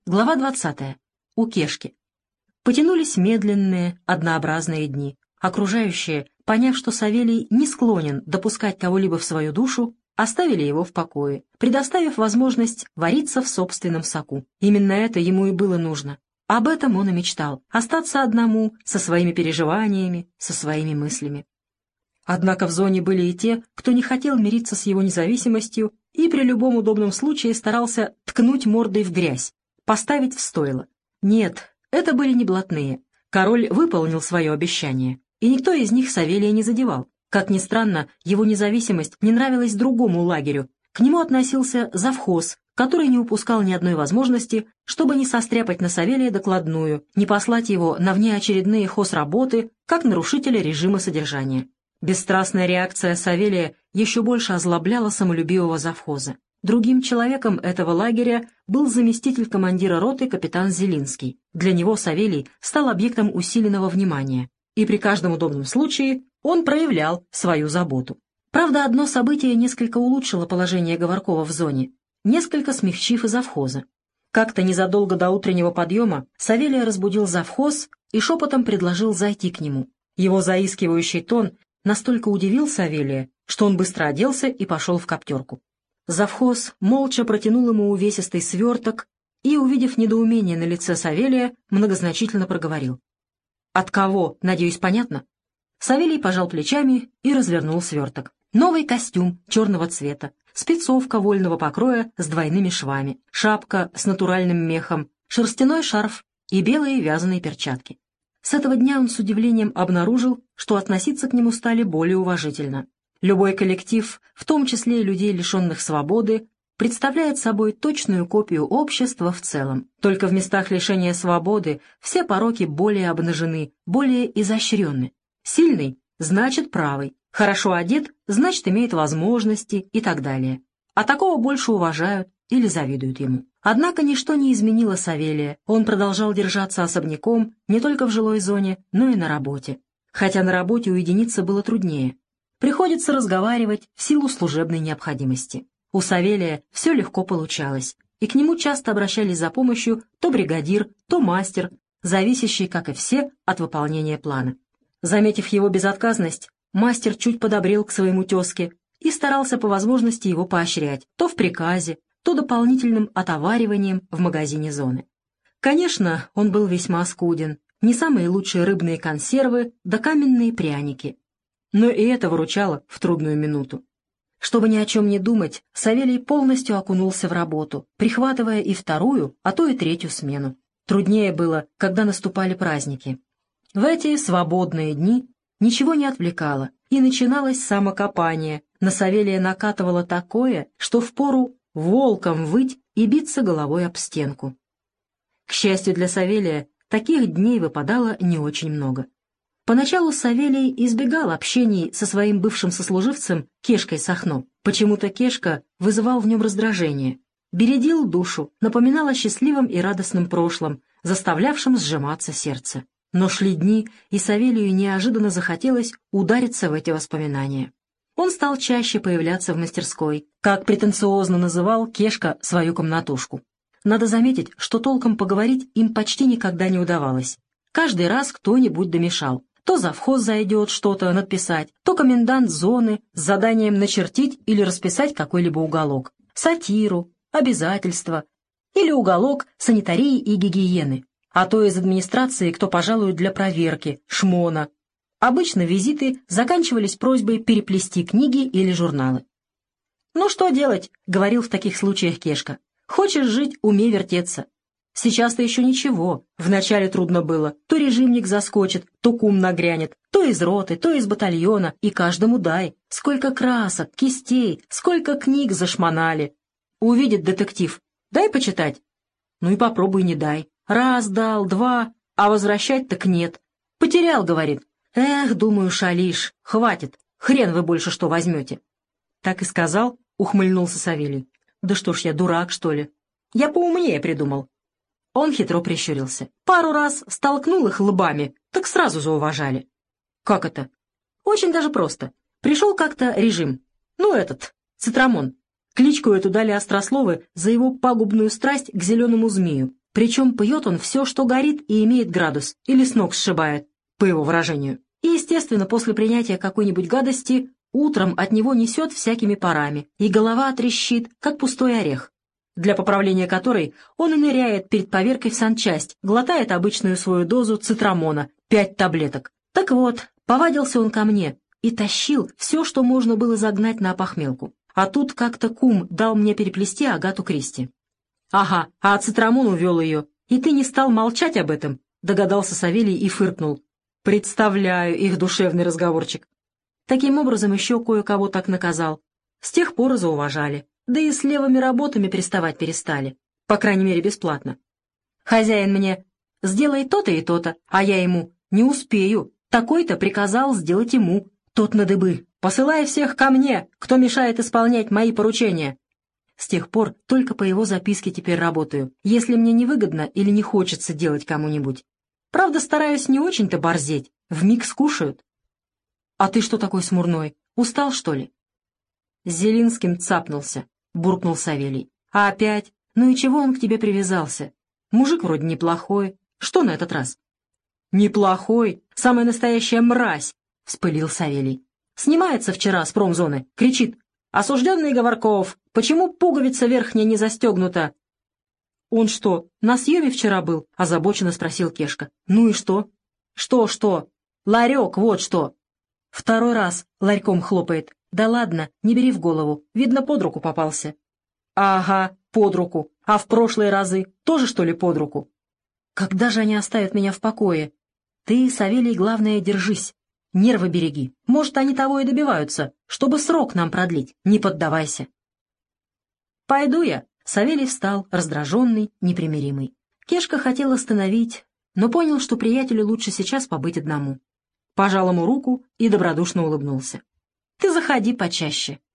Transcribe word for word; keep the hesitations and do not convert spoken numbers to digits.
Глава двадцатая. У Кешки. Потянулись медленные, однообразные дни. Окружающие, поняв, что Савелий не склонен допускать кого-либо в свою душу, оставили его в покое, предоставив возможность вариться в собственном соку. Именно это ему и было нужно. Об этом он и мечтал — остаться одному, со своими переживаниями, со своими мыслями. Однако в зоне были и те, кто не хотел мириться с его независимостью и при любом удобном случае старался ткнуть мордой в грязь, поставить в стойло. Нет, это были не блатные. Король выполнил свое обещание, и никто из них Савелия не задевал. Как ни странно, его независимость не нравилась другому лагерю. К нему относился завхоз, который не упускал ни одной возможности, чтобы не состряпать на Савелия докладную, не послать его на внеочередные хозработы, как нарушителя режима содержания. Бесстрастная реакция Савелия еще больше озлобляла самолюбивого завхоза. Другим человеком этого лагеря был заместитель командира роты капитан Зелинский. Для него Савелий стал объектом усиленного внимания, и при каждом удобном случае он проявлял свою заботу. Правда, одно событие несколько улучшило положение Говоркова в зоне, несколько смягчив и завхоза. Как-то незадолго до утреннего подъема Савелия разбудил завхоз и шепотом предложил зайти к нему. Его заискивающий тон настолько удивил Савелия, что он быстро оделся и пошел в коптерку. Завхоз молча протянул ему увесистый сверток и, увидев недоумение на лице Савелия, многозначительно проговорил. «От кого, надеюсь, понятно?» Савелий пожал плечами и развернул сверток. Новый костюм черного цвета, спецовка вольного покроя с двойными швами, шапка с натуральным мехом, шерстяной шарф и белые вязаные перчатки. С этого дня он с удивлением обнаружил, что относиться к нему стали более уважительно. Любой коллектив, в том числе и людей, лишенных свободы, представляет собой точную копию общества в целом. Только в местах лишения свободы все пороки более обнажены, более изощренны. Сильный — значит правый, хорошо одет — значит имеет возможности и так далее. А такого больше уважают или завидуют ему. Однако ничто не изменило Савелия, он продолжал держаться особняком не только в жилой зоне, но и на работе. Хотя на работе уединиться было труднее. Приходится разговаривать в силу служебной необходимости. У Савелия все легко получалось, и к нему часто обращались за помощью то бригадир, то мастер, зависящий, как и все, от выполнения плана. Заметив его безотказность, мастер чуть подобрел к своему тезке и старался по возможности его поощрять, то в приказе, то дополнительным отовариванием в магазине зоны. Конечно, он был весьма скуден, не самые лучшие рыбные консервы да каменные пряники. Но и это выручало в трудную минуту. Чтобы ни о чем не думать, Савелий полностью окунулся в работу, прихватывая и вторую, а то и третью смену. Труднее было, когда наступали праздники. В эти свободные дни ничего не отвлекало, и начиналось самокопание. На Савелия накатывало такое, что впору волком выть и биться головой об стенку. К счастью для Савелия, таких дней выпадало не очень много. Поначалу Савелий избегал общений со своим бывшим сослуживцем Кешкой Сахно. Почему-то Кешка вызывал в нем раздражение, бередил душу, напоминал о счастливом и радостном прошлом, заставлявшем сжиматься сердце. Но шли дни, и Савелию неожиданно захотелось удариться в эти воспоминания. Он стал чаще появляться в мастерской, как претенциозно называл Кешка свою комнатушку. Надо заметить, что толком поговорить им почти никогда не удавалось. Каждый раз кто-нибудь домешал. То завхоз зайдет что-то надписать, то комендант зоны с заданием начертить или расписать какой-либо уголок, сатиру, обязательства или уголок санитарии и гигиены, а то из администрации кто пожалует для проверки, шмона. Обычно визиты заканчивались просьбой переплести книги или журналы. «Ну что делать?» — говорил в таких случаях Кешка. «Хочешь жить — умей вертеться. Сейчас-то еще ничего, вначале трудно было. То режимник заскочит, то кум нагрянет, то из роты, то из батальона, и каждому дай. Сколько красок, кистей, сколько книг зашмонали. Увидит детектив. Дай почитать. Ну и попробуй не дай. Раз дал, два, а возвращать так нет. Потерял, говорит. Эх, думаю, шалишь, хватит, хрен вы больше что возьмете. Так и сказал, ухмыльнулся Савелий. Да что ж я, дурак, что ли? Я поумнее придумал. Он хитро прищурился. Пару раз столкнул их лбами, так сразу зауважали. Как это? Очень даже просто. Пришел как-то режим. Ну, этот, Цитрамон. Кличку эту дали острословы за его пагубную страсть к зеленому змею. Причем пьет он все, что горит и имеет градус, или с ног сшибает, по его выражению. И, естественно, после принятия какой-нибудь гадости утром от него несет всякими парами, и голова трещит, как пустой орех, для поправления которой он и ныряет перед поверкой в санчасть, глотает обычную свою дозу цитрамона, пять таблеток. Так вот, повадился он ко мне и тащил все, что можно было загнать на опохмелку. А тут как-то кум дал мне переплести Агату Кристи. «Ага, а цитрамон увел ее, и ты не стал молчать об этом?» — догадался Савелий и фыркнул. «Представляю их душевный разговорчик». Таким образом, еще кое-кого так наказал. С тех пор зауважали. Да и с левыми работами приставать перестали. По крайней мере, бесплатно. Хозяин мне: «Сделай то-то и то-то», а я ему: «Не успею. Такой-то приказал сделать ему». Тот на дыбы: «Посылай всех ко мне, кто мешает исполнять мои поручения». С тех пор только по его записке теперь работаю, если мне невыгодно или не хочется делать кому-нибудь. Правда, стараюсь не очень-то борзеть, вмиг скушают. «А ты что такой смурной? Устал, что ли?» «С Зелинским цапнулся», — буркнул Савелий. «А опять? Ну и чего он к тебе привязался? Мужик вроде неплохой. Что на этот раз?» «Неплохой? Самая настоящая мразь!» — вспылил Савелий. «Снимается вчера с промзоны, кричит: «Осужденный Говорков, почему пуговица верхняя не застегнута?» «Он что, на съеме вчера был?» — озабоченно спросил Кешка. «Ну и что?» «Что-что? Ларек, вот что!» Второй раз ларьком хлопает. «Да ладно, не бери в голову, видно, под руку попался». «Ага, под руку. А в прошлые разы тоже, что ли, под руку?» «Когда же они оставят меня в покое?» «Ты, Савелий, главное, держись. Нервы береги. Может, они того и добиваются, чтобы срок нам продлить. Не поддавайся». «Пойду я». Савелий встал, раздраженный, непримиримый. Кешка хотел остановить, но понял, что приятелю лучше сейчас побыть одному. Пожал ему руку и добродушно улыбнулся. «Ты заходи почаще.